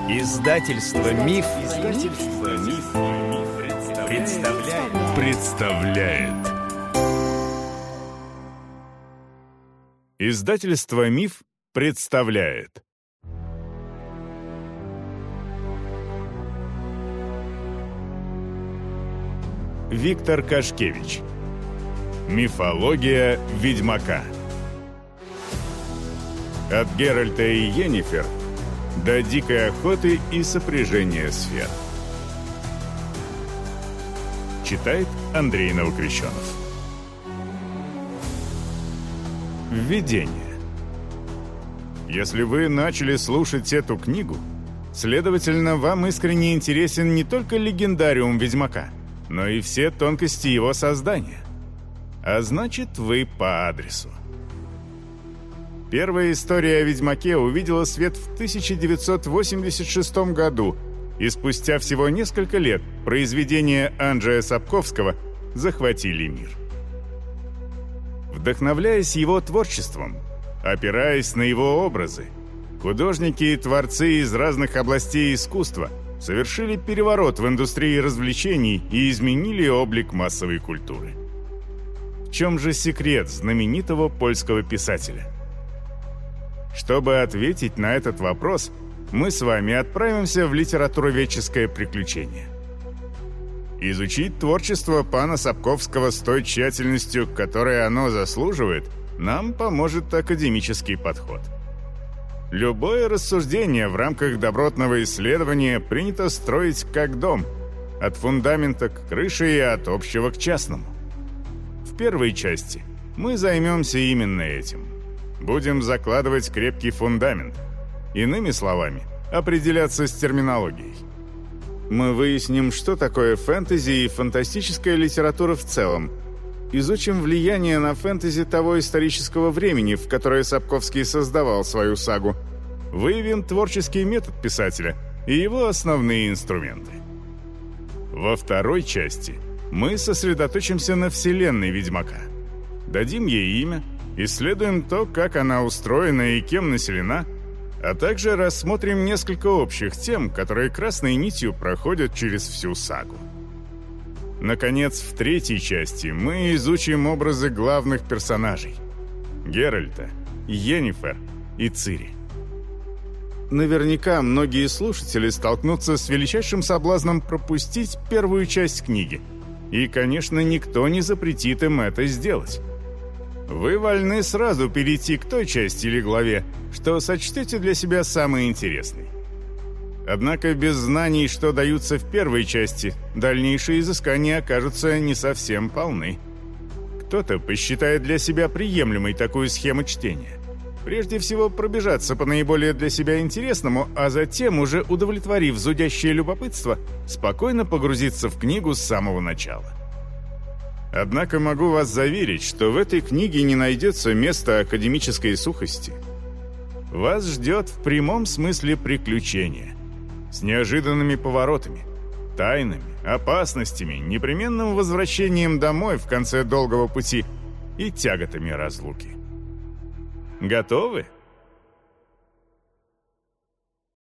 Издательство Миф, представляет. Издательство Миф представляет. Виктор Кашкевич. Мифология Ведьмака. От Геральта и Йеннифер до дикой охоты и сопряжения сфер. Читает Андрей Новокрещенов. Введение. Если вы начали слушать эту книгу, следовательно, вам искренне интересен не только легендариум Ведьмака, но и все тонкости его создания. А значит, вы по адресу. Первая история о Ведьмаке увидела свет в 1986 году, и спустя всего несколько лет произведения Анджея Сапковского захватили мир. Вдохновляясь его творчеством, опираясь на его образы, художники и творцы из разных областей искусства совершили переворот в индустрии развлечений и изменили облик массовой культуры. В чем же секрет знаменитого польского писателя? Чтобы ответить на этот вопрос, мы с вами отправимся в литературоведческое приключение. Изучить творчество пана Сапковского с той тщательностью, которой оно заслуживает, нам поможет академический подход. Любое рассуждение в рамках добротного исследования принято строить как дом, от фундамента к крыше и от общего к частному. В первой части мы займемся именно этим. Будем закладывать крепкий фундамент. Иными словами, определяться с терминологией. Мы выясним, что такое фэнтези и фантастическая литература в целом. Изучим влияние на фэнтези того исторического времени, в которое Сапковский создавал свою сагу. Выявим творческий метод писателя и его основные инструменты. Во второй части мы сосредоточимся на вселенной Ведьмака. Дадим ей имя, исследуем то, как она устроена и кем населена, а также рассмотрим несколько общих тем, которые красной нитью проходят через всю сагу. Наконец, в третьей части мы изучим образы главных персонажей – Геральта, Йеннифер и Цири. Наверняка многие слушатели столкнутся с величайшим соблазном пропустить первую часть книги. И, конечно, никто не запретит им это сделать. Вы вольны сразу перейти к той части или главе, что сочтете для себя самой интересной. Однако без знаний, что даются в первой части, дальнейшие изыскания окажутся не совсем полны. Кто-то посчитает для себя приемлемой такую схему чтения. Прежде всего пробежаться по наиболее для себя интересному, а затем, уже удовлетворив зудящее любопытство, спокойно погрузиться в книгу с самого начала. Однако могу вас заверить, что в этой книге не найдется места академической сухости. Вас ждет в прямом смысле приключение. С неожиданными поворотами, тайнами, опасностями, непременным возвращением домой в конце долгого пути и тяготами разлуки. Готовы?